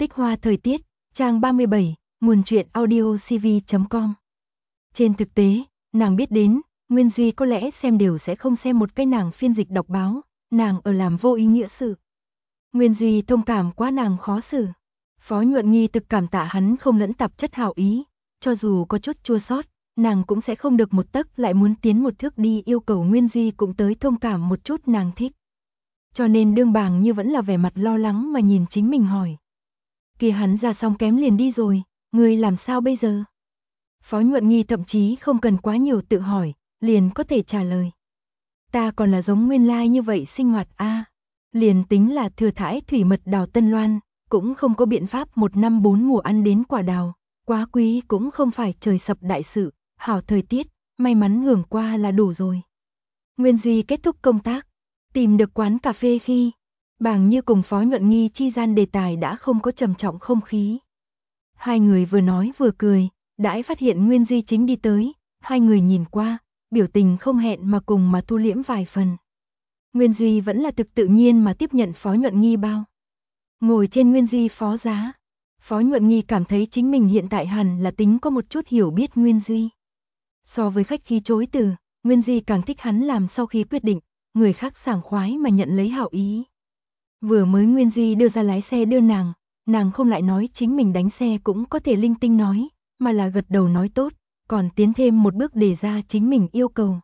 Tích hoa thời tiết, trang 37, nguồn truyện audio cv.com. Trên thực tế, nàng biết đến, Nguyên Duy có lẽ xem đều sẽ không xem một cái nàng phiên dịch đọc báo, nàng ở làm vô ý nghĩa sự. Nguyên Duy thông cảm quá nàng khó xử. Phó Nhuận Nghi thực cảm tạ hắn không lẫn tạp chất hảo ý, cho dù có chút chua xót, nàng cũng sẽ không được một tấc lại muốn tiến một thước đi yêu cầu Nguyên Duy cũng tới thông cảm một chút nàng thích. Cho nên đương bàng như vẫn là vẻ mặt lo lắng mà nhìn chính mình hỏi. Kìa hắn ra xong kém liền đi rồi, ngươi làm sao bây giờ? Phó Nhuận Nghi thậm chí không cần quá nhiều tự hỏi, liền có thể trả lời. Ta còn là giống nguyên lai như vậy sinh hoạt a, liền tính là thừa thãi thủy mật đào Tân Loan, cũng không có biện pháp 1 năm 4 mùa ăn đến quả đào, quá quý cũng không phải trời sập đại sự, hảo thời tiết, may mắn hưởng qua là đủ rồi. Nguyên Duy kết thúc công tác, tìm được quán cà phê khi, Bàng Như cùng Phó Nhuận Nghi chi gian đề tài đã không có trầm trọng không khí. Hai người vừa nói vừa cười, đãi phát hiện Nguyên Duy chính đi tới, hai người nhìn qua, biểu tình không hẹn mà cùng mà thu liễm vài phần. Nguyên Duy vẫn là thực tự nhiên mà tiếp nhận Phó Nhuận Nghi bao. Ngồi trên Nguyên Duy phó giá, Phó Nhuận Nghi cảm thấy chính mình hiện tại hẳn là tính có một chút hiểu biết Nguyên Duy. So với khách khí chối từ, Nguyên Duy càng thích hắn làm sau khi quyết định, người khác sảng khoái mà nhận lấy hảo ý. Vừa mới Nguyên Duy đưa ra lái xe đưa nàng không lại nói chính mình đánh xe cũng có thể linh tinh nói, mà là gật đầu nói tốt, còn tiến thêm một bước đề ra chính mình yêu cầu.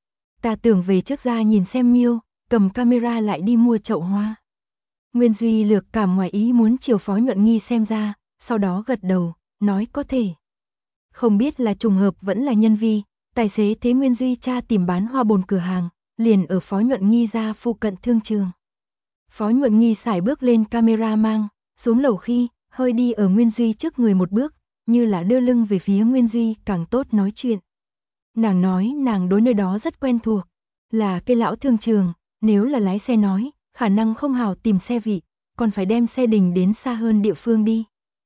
Ta tưởng về trước ra nhìn xem Miêu, cầm camera lại đi mua chậu hoa. Nguyên Duy lược cảm ngoài ý muốn chiều Phó Nhuận Nghi xem ra, sau đó gật đầu, nói có thể. Không biết là trùng hợp vẫn là nhân vi, tài xế thế Nguyên Duy cha tìm bán hoa bồn cửa hàng, liền ở Phó Nhuận Nghi ra phụ cận thương trường. Phó Nhuận Nghi sải bước lên camera mang, xuống lầu khi, hơi đi ở Nguyên Duy trước người một bước, như là đưa lưng về phía Nguyên Duy càng tốt nói chuyện. Nàng nói nàng đối nơi đó rất quen thuộc, là cái lão thương trường, nếu là lái xe nói, khả năng không hào tìm xe vị, còn phải đem xe đình đến xa hơn địa phương đi.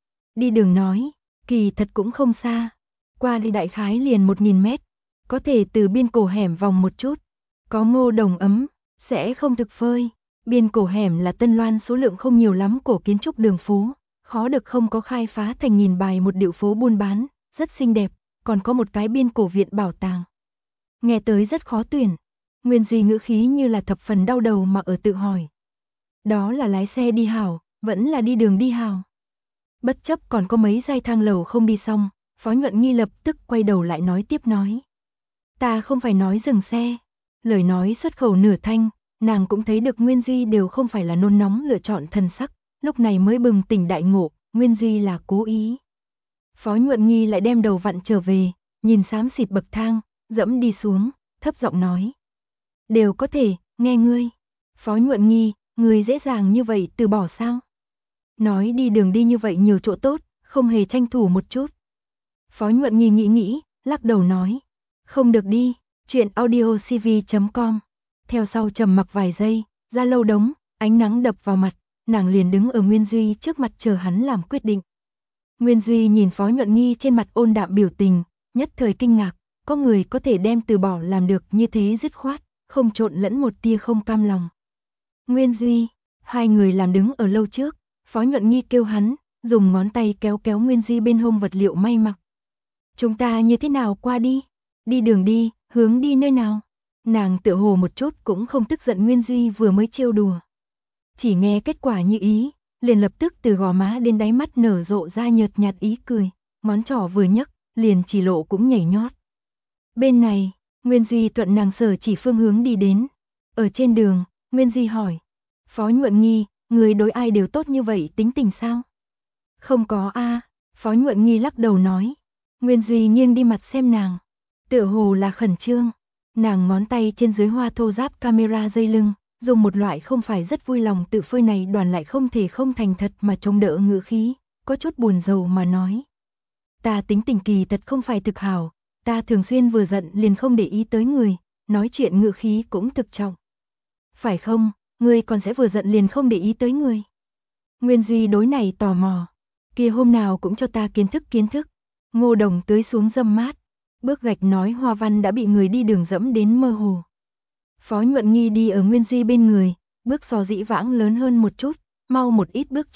Đi đường nói, kỳ thật cũng không xa, qua đi đại khái liền 1000 mét, có thể từ biên cổ hẻm vòng một chút, có ngô đồng ấm, sẽ không thực phơi. Biên cổ hẻm là Tân Loan số lượng không nhiều lắm cổ kiến trúc đường phố, khó được không có khai phá thành nghìn bài một điệu phố buôn bán, rất xinh đẹp, còn có một cái biên cổ viện bảo tàng. Nghe tới rất khó tuyển, Nguyên Duy ngữ khí như là thập phần đau đầu mà ở tự hỏi. Đó là lái xe đi hào, vẫn là đi đường đi hào. Bất chấp còn có mấy giai thang lầu không đi xong, Phó Nhuận Nghi lập tức quay đầu lại nói tiếp nói. Ta không phải nói dừng xe, lời nói xuất khẩu nửa thanh. Nàng cũng thấy được Nguyên Duy đều không phải là nôn nóng lựa chọn thần sắc, lúc này mới bừng tỉnh đại ngộ, Nguyên Duy là cố ý. Phó Nhuận Nghi lại đem đầu vặn trở về, nhìn xám xịt bậc thang, dẫm đi xuống, thấp giọng nói. Đều có thể, nghe ngươi. Phó Nhuận Nghi, ngươi dễ dàng như vậy từ bỏ sao? Nói đi đường đi như vậy nhiều chỗ tốt, không hề tranh thủ một chút. Phó Nhuận Nghi nghĩ, lắc đầu nói. Không được đi, chuyện audio cv.com. Theo sau trầm mặc vài giây, ra lâu đống, ánh nắng đập vào mặt, nàng liền đứng ở Nguyên Duy trước mặt chờ hắn làm quyết định. Nguyên Duy nhìn Phó Nhuận Nghi trên mặt ôn đạm biểu tình, nhất thời kinh ngạc, có người có thể đem từ bỏ làm được như thế dứt khoát, không trộn lẫn một tia không cam lòng. Nguyên Duy, hai người làm đứng ở lâu trước, Phó Nhuận Nghi kêu hắn, dùng ngón tay kéo kéo Nguyên Duy bên hông vật liệu may mặc. Chúng ta như thế nào qua đi? Đi đường đi, hướng đi nơi nào? Nàng tựa hồ một chút cũng không tức giận Nguyên Duy vừa mới trêu đùa. Chỉ nghe kết quả như ý, liền lập tức từ gò má đến đáy mắt nở rộ ra nhợt nhạt ý cười, ngón trỏ vừa nhấc, liền chỉ lộ cũng nhảy nhót. Bên này, Nguyên Duy thuận nàng sở chỉ phương hướng đi đến. Ở trên đường, Nguyên Duy hỏi. Phó Nhuận Nghi, người đối ai đều tốt như vậy tính tình sao? Không có a. Phó Nhuận Nghi lắc đầu nói. Nguyên Duy nghiêng đi mặt xem nàng. Tựa hồ là khẩn trương. Nàng ngón tay trên dưới hoa thô giáp camera dây lưng, dùng một loại không phải rất vui lòng tự phơi này đoàn lại không thể không thành thật mà chống đỡ ngữ khí, có chút buồn rầu mà nói. Ta tính tình kỳ thật không phải thực hảo, ta thường xuyên vừa giận liền không để ý tới người, nói chuyện ngữ khí cũng thực trọng. Phải không, ngươi còn sẽ vừa giận liền không để ý tới người? Nguyên Duy đối này tò mò, kia hôm nào cũng cho ta kiến thức. Ngô Đồng tưới xuống dâm mát. Bước gạch nói hoa văn đã bị người đi đường dẫm đến mơ hồ. Phó Nhuận Nghi đi ở Nguyên Duy bên người, bước so dĩ vãng lớn hơn một chút, mau một ít bước chân,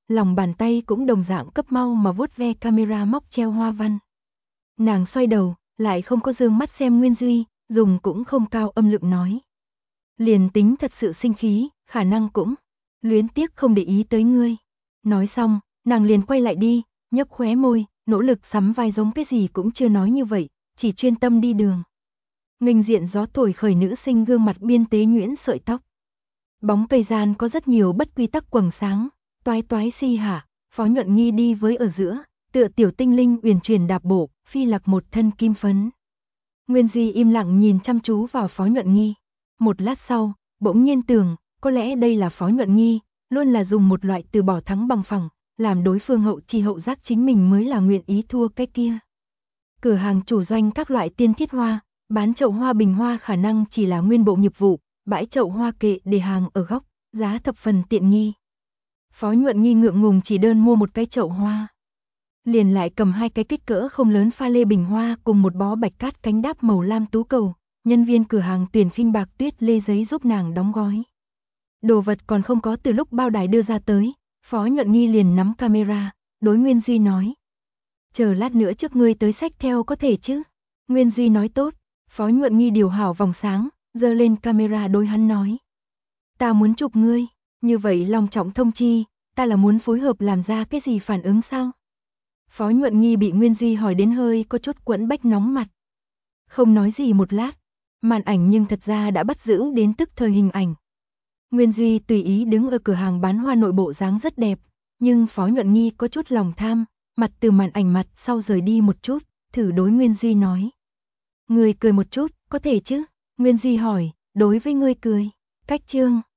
lòng bàn tay cũng đồng dạng cấp mau mà vuốt ve camera móc treo hoa văn. Nàng xoay đầu, lại không có dương mắt xem Nguyên Duy, dùng cũng không cao âm lượng nói. Liền tính thật sự sinh khí, khả năng cũng luyến tiếc không để ý tới ngươi. Nói xong, nàng liền quay lại đi, nhấp khóe môi, nỗ lực sắm vai giống cái gì cũng chưa nói như vậy, chỉ chuyên tâm đi đường. Nghênh diện gió thổi khởi nữ sinh gương mặt biên tế nhuyễn sợi tóc. Bóng cây gian có rất nhiều bất quy tắc quầng sáng, toái toái si hả, Phó Nhuận Nghi đi với ở giữa, tựa tiểu tinh linh uyển chuyển đạp bộ, phi lạc một thân kim phấn. Nguyên Duy im lặng nhìn chăm chú vào Phó Nhuận Nghi. Một lát sau, bỗng nhiên tưởng, có lẽ đây là Phó Nhuận Nghi, luôn là dùng một loại từ bỏ thắng bằng phẳng, làm đối phương hậu chi hậu giác chính mình mới là nguyện ý thua cái kia. Cửa hàng chủ doanh các loại tiên thiết hoa, bán chậu hoa bình hoa khả năng chỉ là nguyên bộ nghiệp vụ, bãi chậu hoa kệ để hàng ở góc, giá thập phần tiện nghi. Phó Nhuận Nghi ngượng ngùng chỉ đơn mua một cái chậu hoa. Liền lại cầm hai cái kích cỡ không lớn pha lê bình hoa cùng một bó bạch cát cánh đáp màu lam tú cầu, nhân viên cửa hàng tuyển khinh bạc tuyết lê giấy giúp nàng đóng gói. Đồ vật còn không có từ lúc bao đài đưa ra tới, Phó Nhuận Nghi liền nắm camera, đối Nguyên Duy nói. Chờ lát nữa trước ngươi tới xách theo có thể chứ? Nguyên Duy nói tốt, Phó Nhuận Nghi điều hảo vòng sáng, giơ lên camera đối hắn nói. Ta muốn chụp ngươi, như vậy long trọng thông chi, ta là muốn phối hợp làm ra cái gì phản ứng sao? Phó Nhuận Nghi bị Nguyên Duy hỏi đến hơi có chút quẫn bách nóng mặt. Không nói gì một lát, màn ảnh nhưng thật ra đã bắt giữ đến tức thời hình ảnh. Nguyên Duy tùy ý đứng ở cửa hàng bán hoa nội bộ dáng rất đẹp, nhưng Phó Nhuận Nghi có chút lòng tham, mặt từ màn ảnh mặt sau rời đi một chút, thử đối Nguyên Duy nói. Ngươi cười một chút, có thể chứ? Nguyên Duy hỏi, đối với ngươi cười. Cách chương